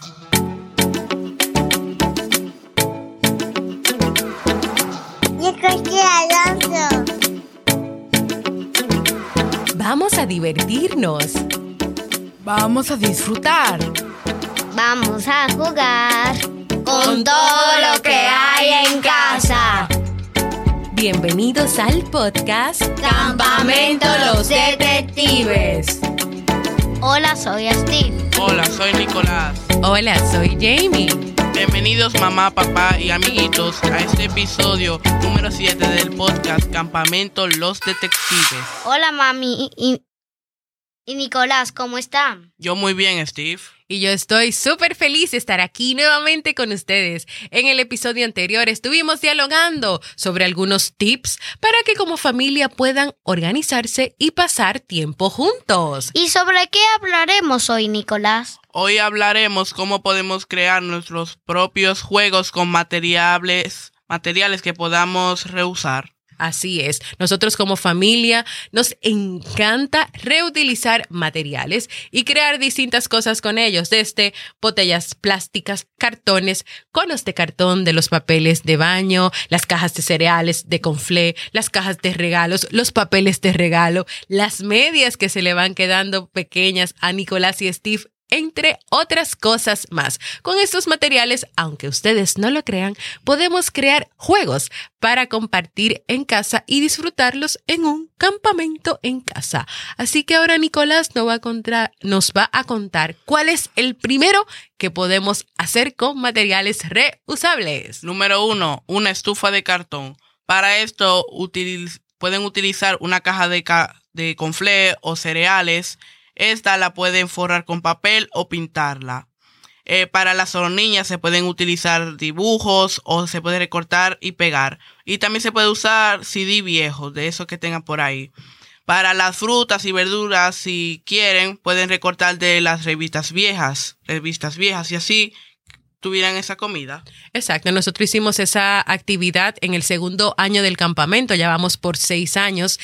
Vamos a divertirnos. Vamos a disfrutar. Vamos a jugar con todo lo que hay en casa. Bienvenidos al podcast Campamento Los Detectives. Hola, soy Steve. Hola, soy Nicolás. Hola, soy Jamie. Bienvenidos mamá, papá y amiguitos a este episodio número 7 del podcast Campamento Los Detectives. Hola, mami y Nicolás, ¿cómo están? Yo muy bien, Steve. Y yo estoy súper feliz de estar aquí nuevamente con ustedes. En el episodio anterior estuvimos dialogando sobre algunos tips para que como familia puedan organizarse y pasar tiempo juntos. ¿Y sobre qué hablaremos hoy, Nicolás? Hoy hablaremos cómo podemos crear nuestros propios juegos con materiales que podamos reusar. Así es, nosotros como familia nos encanta reutilizar materiales y crear distintas cosas con ellos, desde botellas plásticas, cartones, conos de cartón de los papeles de baño, las cajas de cereales de conflé, las cajas de regalos, los papeles de regalo, las medias que se le van quedando pequeñas a Nicolás y Steve, entre otras cosas más. Con estos materiales, aunque ustedes no lo crean, podemos crear juegos para compartir en casa y disfrutarlos en un campamento en casa. Así que ahora Nicolás nos va a contar cuál es el primero que podemos hacer con materiales reusables. Número 1, una estufa de cartón. Para esto pueden utilizar una caja de conflé o cereales. Esta la pueden forrar con papel o pintarla. Para las hornillas se pueden utilizar dibujos o se puede recortar y pegar. Y también se puede usar CD viejos, de esos que tengan por ahí. Para las frutas y verduras, si quieren, pueden recortar de las revistas viejas y así tuvieran esa comida. Exacto, nosotros hicimos esa actividad en el segundo año del campamento, ya vamos por 6 años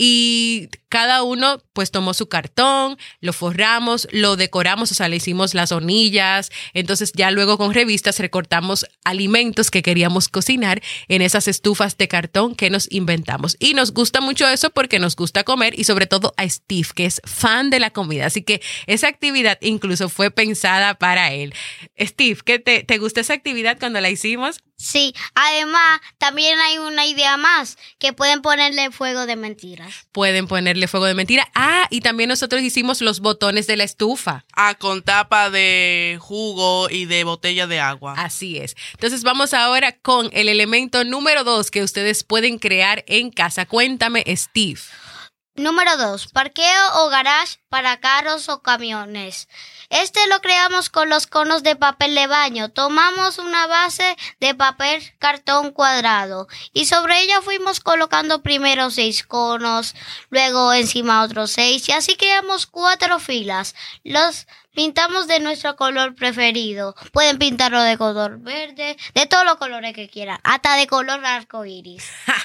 y cada uno pues tomó su cartón, lo forramos, lo decoramos, o sea, le hicimos las hornillas, entonces ya luego con revistas recortamos alimentos que queríamos cocinar en esas estufas de cartón que nos inventamos. Y nos gusta mucho eso porque nos gusta comer y sobre todo a Steve, que es fan de la comida, así que esa actividad incluso fue pensada para él. Steve, ¿qué te gusta esa actividad cuando la hicimos? Sí, además también hay una idea más, que pueden ponerle fuego de mentiras. Pueden ponerle fuego de mentira. Ah, y también nosotros hicimos los botones de la estufa. Ah, con tapa de jugo y de botella de agua. Así es. Entonces vamos ahora con el elemento número 2 que ustedes pueden crear en casa. Cuéntame, Steve. Número 2, parqueo o garage para carros o camiones. Este lo creamos con los conos de papel de baño. Tomamos una base de papel cartón cuadrado y sobre ella fuimos colocando primero 6 conos, luego encima otros 6 y así creamos 4 filas. Los pintamos de nuestro color preferido. Pueden pintarlo de color verde, de todos los colores que quieran, hasta de color arcoíris.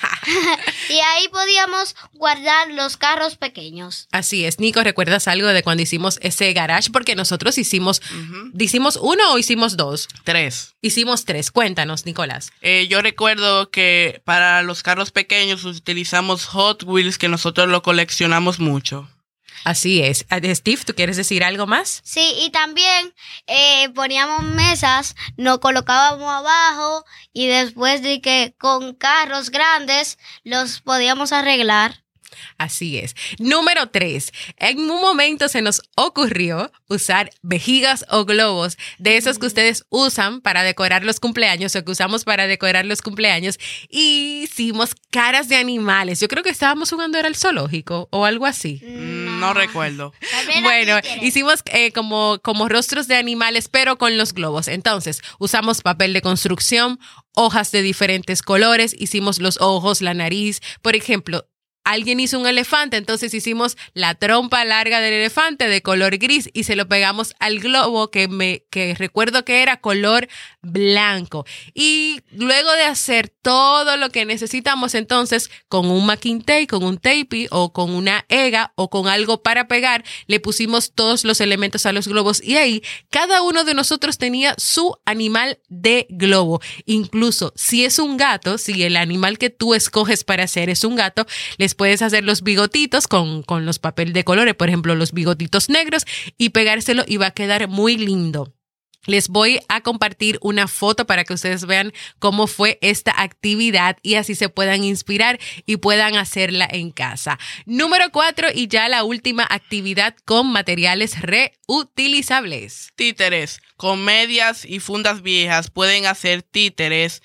Y ahí podíamos guardar los carros pequeños. Así es. Nico, ¿recuerdas algo de cuando hicimos ese garage? Porque nosotros hicimos uno o hicimos 2. 3. Hicimos 3. Cuéntanos, Nicolás. Yo recuerdo que para los carros pequeños utilizamos Hot Wheels, que nosotros lo coleccionamos mucho. Así es. Steve, ¿tú quieres decir algo más? Sí, y también poníamos mesas, nos colocábamos abajo y después de que con carros grandes los podíamos arreglar. Así es. Número 3. En un momento se nos ocurrió usar vejigas o globos de esos que ustedes usan para decorar los cumpleaños o que usamos para decorar los cumpleaños. Y hicimos caras de animales. Yo creo que estábamos jugando era el zoológico o algo así. No recuerdo. Bueno, hicimos como rostros de animales, pero con los globos. Entonces, usamos papel de construcción, hojas de diferentes colores, hicimos los ojos, la nariz. Por ejemplo, alguien hizo un elefante, entonces hicimos la trompa larga del elefante de color gris y se lo pegamos al globo que recuerdo que era color blanco. Y luego de hacer todo lo que necesitamos, entonces con un masking tape, con un tape o con una ega o con algo para pegar, le pusimos todos los elementos a los globos y ahí cada uno de nosotros tenía su animal de globo. Incluso si es un gato, si el animal que tú escoges para hacer es un gato, les puedes hacer los bigotitos con los papel de colores, por ejemplo, los bigotitos negros y pegárselo y va a quedar muy lindo. Les voy a compartir una foto para que ustedes vean cómo fue esta actividad y así se puedan inspirar y puedan hacerla en casa. Número 4 y ya la última actividad con materiales reutilizables. Títeres. Con medias y fundas viejas pueden hacer títeres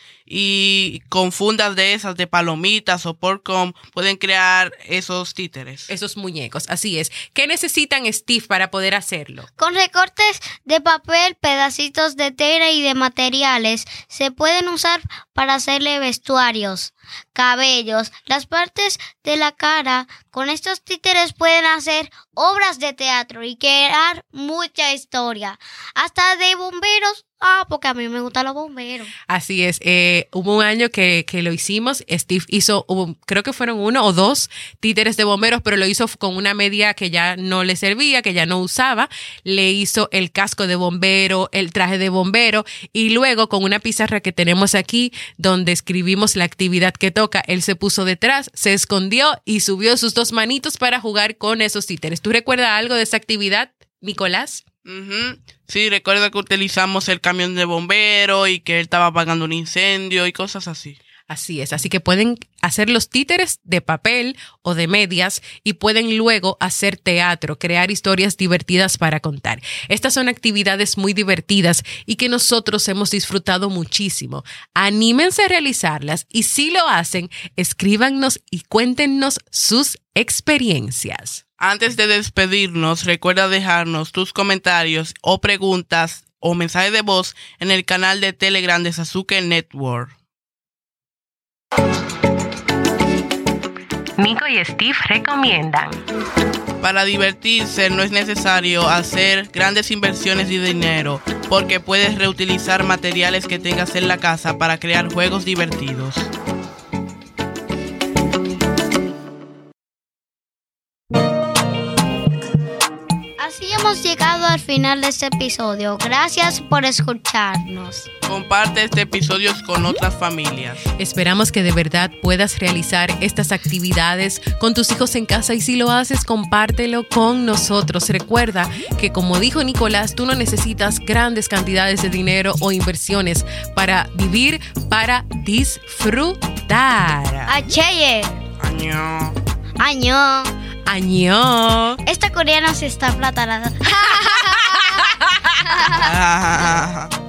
y con fundas de esas de palomitas o popcorn pueden crear esos títeres. Esos muñecos, así es. ¿Qué necesitan, Steve, para poder hacerlo? Con recortes de papel, pedacitos de tela y de materiales se pueden usar para hacerle vestuarios, cabellos, las partes de la cara. Con estos títeres pueden hacer obras de teatro y crear mucha historia. Hasta de bomberos. Porque a mí me gustan los bomberos. Así es. Hubo un año que lo hicimos. Steve hizo, creo que fueron 1 o 2 títeres de bomberos, pero lo hizo con una media que ya no le servía, que ya no usaba. Le hizo el casco de bombero, el traje de bombero y luego con una pizarra que tenemos aquí donde escribimos la actividad que toca, él se puso detrás, se escondió y subió sus 2 manitos para jugar con esos títeres. ¿Tú recuerdas algo de esa actividad, Nicolás? Sí, recuerdo que utilizamos el camión de bombero y que él estaba apagando un incendio y cosas así. Así es, así que pueden hacer los títeres de papel o de medias y pueden luego hacer teatro, crear historias divertidas para contar. Estas son actividades muy divertidas y que nosotros hemos disfrutado muchísimo. Anímense a realizarlas y si lo hacen, escríbanos y cuéntenos sus experiencias. Antes de despedirnos, recuerda dejarnos tus comentarios o preguntas o mensajes de voz en el canal de Telegram de Sasuke Network. Nico y Steve recomiendan. Para divertirse no es necesario hacer grandes inversiones de dinero porque puedes reutilizar materiales que tengas en la casa para crear juegos divertidos. Así hemos llegado al final de este episodio. Gracias por escucharnos. Comparte este episodio con otras familias. Esperamos que de verdad puedas realizar estas actividades con tus hijos en casa y si lo haces, compártelo con nosotros. Recuerda que, como dijo Nicolás, tú no necesitas grandes cantidades de dinero o inversiones para vivir, para disfrutar. Acheye. Año. Año. Año. Esta coreana se está platanada.